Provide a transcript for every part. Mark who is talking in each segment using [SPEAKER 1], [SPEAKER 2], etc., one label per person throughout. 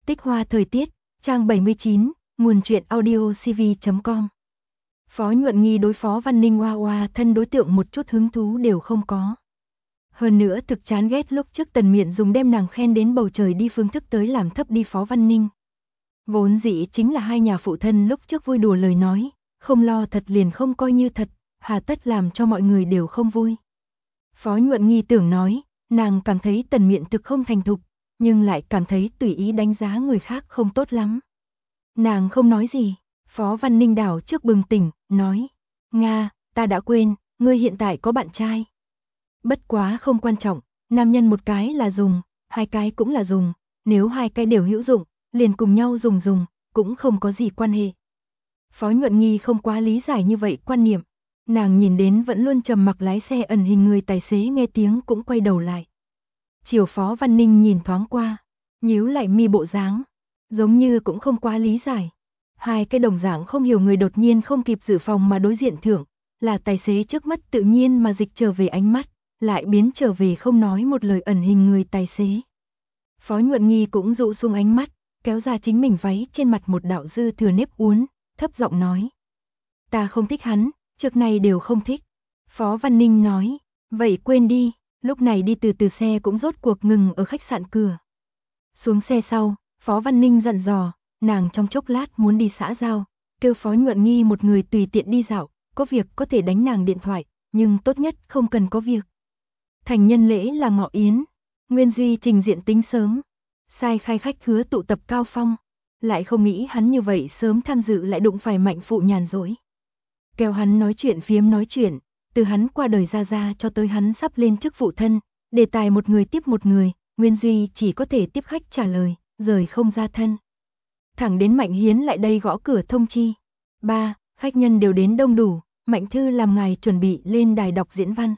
[SPEAKER 1] Tích hoa thời tiết, trang 79, nguồn truyện audio cv.com. Phó Nhuận Nghi đối Phó Văn Ninh hoa hoa thân đối tượng một chút hứng thú đều không có. Hơn nữa thực chán ghét lúc trước Tần Miện dùng đem nàng khen đến bầu trời đi phương thức tới làm thấp đi Phó Văn Ninh. Vốn dĩ chính là hai nhà phụ thân lúc trước vui đùa lời nói, không lo thật liền không coi như thật, hà tất làm cho mọi người đều không vui. Phó Nhuận Nghi tưởng nói, nàng cảm thấy Tần Miện thực không thành thục, nhưng lại cảm thấy tùy ý đánh giá người khác không tốt lắm. Nàng không nói gì, Phó Văn Ninh đảo trước bừng tỉnh, nói, Nga, ta đã quên, ngươi hiện tại có bạn trai. Bất quá không quan trọng, nam nhân một cái là dùng, hai cái cũng là dùng, nếu hai cái đều hữu dụng, liền cùng nhau dùng, cũng không có gì quan hệ. Phó Nhuận Nghi không quá lý giải như vậy quan niệm, nàng nhìn đến vẫn luôn trầm mặc lái xe ẩn hình người tài xế nghe tiếng cũng quay đầu lại. Chiều Phó Văn Ninh nhìn thoáng qua, nhíu lại mi bộ dáng, giống như cũng không quá lý giải. Hai cái đồng dạng không hiểu người đột nhiên không kịp dự phòng mà đối diện thưởng, là tài xế trước mắt tự nhiên mà dịch trở về ánh mắt, lại biến trở về không nói một lời ẩn hình người tài xế. Phó Nhuận Nghi cũng dụ xuống ánh mắt, kéo ra chính mình váy trên mặt một đạo dư thừa nếp uốn, thấp giọng nói. Ta không thích hắn, trước này đều không thích. Phó Văn Ninh nói, vậy quên đi, lúc này đi từ xe cũng rốt cuộc ngừng ở khách sạn cửa. Xuống xe sau, Phó Văn Ninh dặn dò, nàng trong chốc lát muốn đi xã giao, kêu Phó Nhuận Nghi một người tùy tiện đi dạo, có việc có thể đánh nàng điện thoại, nhưng tốt nhất không cần có việc. Thành nhân lễ là ngọ yến, Nguyên Duy trình diện tính sớm, sai khai khách hứa tụ tập Cao Phong, lại không nghĩ hắn như vậy sớm tham dự lại đụng phải Mạnh Phụ nhàn rỗi. Kêu hắn nói chuyện phiếm nói chuyện, từ hắn qua đời ra cho tới hắn sắp lên chức phụ thân, đề tài một người tiếp một người, Nguyên Duy chỉ có thể tiếp khách trả lời, rời không ra thân. Thẳng đến Mạnh Hiến lại đây gõ cửa thông chi. Ba, khách nhân đều đến đông đủ, Mạnh Thư làm ngài chuẩn bị lên đài đọc diễn văn.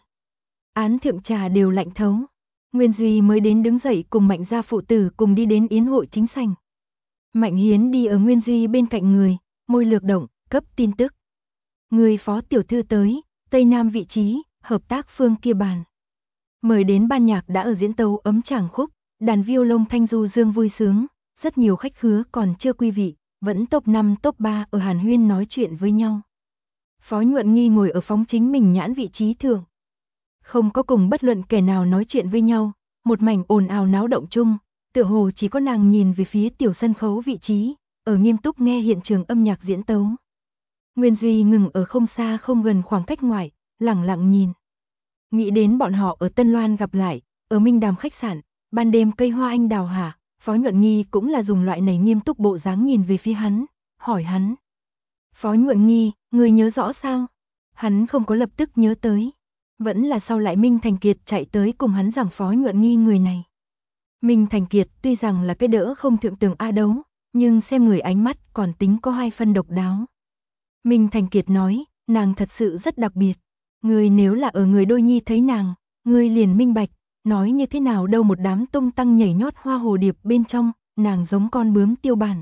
[SPEAKER 1] Án thượng trà đều lạnh thấu. Nguyên Duy mới đến đứng dậy cùng Mạnh gia phụ tử cùng đi đến yến hội chính sảnh. Mạnh Hiến đi ở Nguyên Duy bên cạnh người, môi lược động, cấp tin tức. Người phó tiểu thư tới, Tây Nam vị trí, hợp tác phương kia bàn. Mời đến ban nhạc đã ở diễn tấu ấm tràng khúc, đàn violon thanh du dương vui sướng, rất nhiều khách khứa còn chưa quý vị, vẫn top 5 top 3 ở hàn huyên nói chuyện với nhau. Phó Nhuận Nghi ngồi ở phóng chính mình nhãn vị trí thượng. Không có cùng bất luận kẻ nào nói chuyện với nhau, một mảnh ồn ào náo động chung, tựa hồ chỉ có nàng nhìn về phía tiểu sân khấu vị trí, ở nghiêm túc nghe hiện trường âm nhạc diễn tấu. Nguyên Duy ngừng ở không xa không gần khoảng cách ngoài, lẳng lặng nhìn. Nghĩ đến bọn họ ở Tân Loan gặp lại, ở Minh Đàm khách sạn, ban đêm cây hoa anh đào hạ, Phó Nhuận Nghi cũng là dùng loại này nghiêm túc bộ dáng nhìn về phía hắn, hỏi hắn. Phó Nhuận Nghi, người nhớ rõ sao? Hắn không có lập tức nhớ tới. Vẫn là sau lại Minh Thành Kiệt chạy tới cùng hắn giảng Phó Nhuận Nghi người này. Minh Thành Kiệt tuy rằng là cái đỡ không thượng tầng A đấu, nhưng xem người ánh mắt còn tính có hai phân độc đáo. Minh Thành Kiệt nói, nàng thật sự rất đặc biệt. Người nếu là ở người đôi nhi thấy nàng, người liền minh bạch, nói như thế nào đâu một đám tung tăng nhảy nhót hoa hồ điệp bên trong, nàng giống con bướm tiêu bản.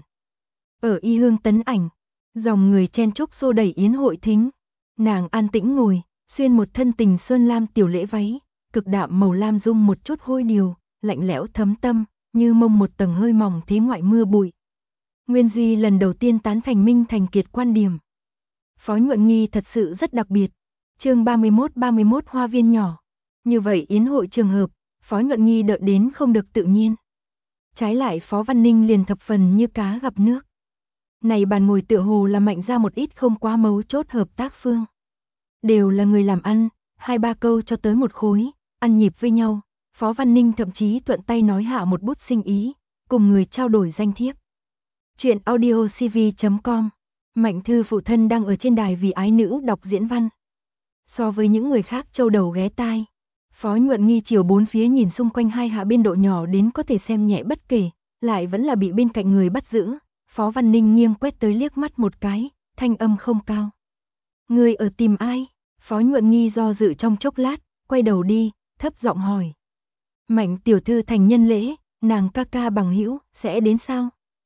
[SPEAKER 1] Ở y hương tấn ảnh, dòng người chen chúc xô đẩy yến hội thính, nàng an tĩnh ngồi, xuyên một thân tình sơn lam tiểu lễ váy, cực đạm màu lam dung một chút hôi điều, lạnh lẽo thấm tâm, như mông một tầng hơi mỏng thế ngoại mưa bụi. Nguyên Duy lần đầu tiên tán thành Minh Thành Kiệt quan điểm. Phó Nhuận Nghi thật sự rất đặc biệt. Chương 31 hoa viên nhỏ. Như vậy yến hội trường hợp, Phó Nhuận Nghi đợi đến không được tự nhiên. Trái lại Phó Văn Ninh liền thập phần như cá gặp nước. Này bàn ngồi tựa hồ là Mạnh ra một ít không quá mấu chốt hợp tác phương. Đều là người làm ăn, 2-3 câu cho tới một khối, ăn nhịp với nhau. Phó Văn Ninh thậm chí thuận tay nói hạ một bút sinh ý, cùng người trao đổi danh thiếp. Chuyện audio cv.com. Mạnh Thư phụ thân đang ở trên đài vì ái nữ đọc diễn văn. So với những người khác châu đầu ghé tai, Phó Nhuận Nghi chiều bốn phía nhìn xung quanh hai hạ biên độ nhỏ đến có thể xem nhẹ bất kể, lại vẫn là bị bên cạnh người bắt giữ. Phó Văn Ninh nghiêng quét tới liếc mắt một cái, thanh âm không cao. Người ở tìm ai? Phó Nhuận Nghi do dự trong chốc lát, quay đầu đi, thấp giọng hỏi. Mạnh tiểu thư thành nhân lễ, nàng ca ca bằng hữu sẽ đến sao?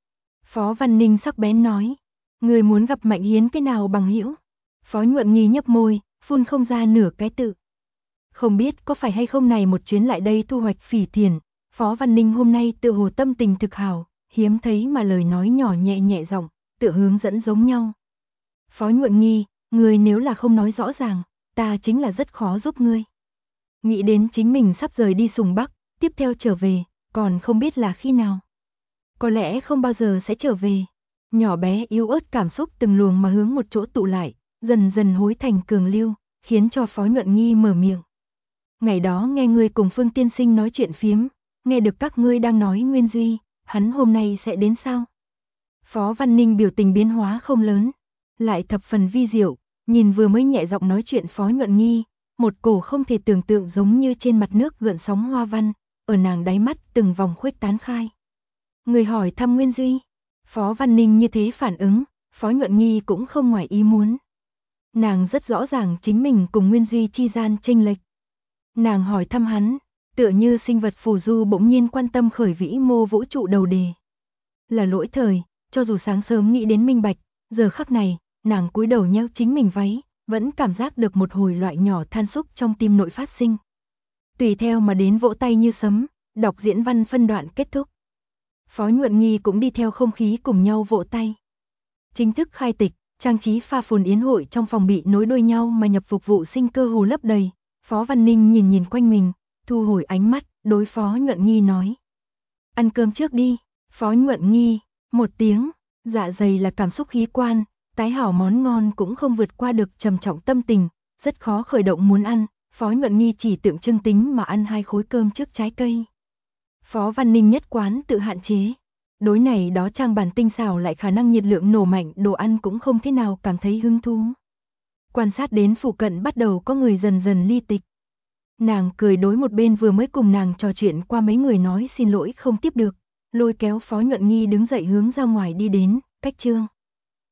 [SPEAKER 1] Phó Văn Ninh sắc bén nói. Người muốn gặp Mạnh Hiến cái nào bằng hữu? Phó Nhuận Nghi nhấp môi, phun không ra nửa cái tự. Không biết có phải hay không này một chuyến lại đây thu hoạch phỉ thiền, Phó Văn Ninh hôm nay tự hồ tâm tình thực hào, hiếm thấy mà lời nói nhỏ nhẹ nhẹ giọng, tựa hướng dẫn giống nhau. Phó Nhuận Nghi, ngươi nếu là không nói rõ ràng, ta chính là rất khó giúp ngươi. Nghĩ đến chính mình sắp rời đi Sùng Bắc, tiếp theo trở về, còn không biết là khi nào. Có lẽ không bao giờ sẽ trở về. Nhỏ bé yếu ớt cảm xúc từng luồng mà hướng một chỗ tụ lại, dần dần hối thành cường lưu, khiến cho Phó Nhuận Nghi mở miệng. Ngày đó nghe ngươi cùng Phương tiên sinh nói chuyện phiếm, nghe được các ngươi đang nói Nguyên Duy, hắn hôm nay sẽ đến sao? Phó Văn Ninh biểu tình biến hóa không lớn, lại thập phần vi diệu, nhìn vừa mới nhẹ giọng nói chuyện Phó Nhuận Nghi, một cổ không thể tưởng tượng giống như trên mặt nước gợn sóng hoa văn, ở nàng đáy mắt từng vòng khuếch tán khai. Người hỏi thăm Nguyên Duy, Phó Văn Ninh như thế phản ứng, Phó Nhuận Nghi cũng không ngoài ý muốn. Nàng rất rõ ràng chính mình cùng Nguyên Duy chi gian chênh lệch. Nàng hỏi thăm hắn, tựa như sinh vật phù du bỗng nhiên quan tâm khởi vĩ mô vũ trụ đầu đề. Là lỗi thời, cho dù sáng sớm nghĩ đến minh bạch, giờ khắc này, nàng cúi đầu nheo chính mình váy, vẫn cảm giác được một hồi loại nhỏ than xúc trong tim nội phát sinh. Tùy theo mà đến vỗ tay như sấm, đọc diễn văn phân đoạn kết thúc. Phó Nhuận Nghi cũng đi theo không khí cùng nhau vỗ tay. Chính thức khai tịch, trang trí pha phồn yến hội trong phòng bị nối đuôi nhau mà nhập phục vụ sinh cơ hồ lấp đầy. Phó Văn Ninh nhìn nhìn quanh mình, thu hồi ánh mắt, đối Phó Nhuận Nghi nói. Ăn cơm trước đi. Phó Nhuận Nghi, một tiếng, dạ dày là cảm xúc khí quan, tái hảo món ngon cũng không vượt qua được trầm trọng tâm tình, rất khó khởi động muốn ăn. Phó Nhuận Nghi chỉ tượng trưng tính mà ăn 2 khối cơm trước trái cây. Phó Văn Ninh nhất quán tự hạn chế. Đối này đó trang bản tinh xảo lại khả năng nhiệt lượng nổ mạnh đồ ăn cũng không thế nào cảm thấy hứng thú. Quan sát đến phụ cận bắt đầu có người dần dần ly tịch. Nàng cười đối một bên vừa mới cùng nàng trò chuyện qua mấy người nói xin lỗi không tiếp được, lôi kéo Phó Nhuận Nghi đứng dậy hướng ra ngoài đi đến, cách chương.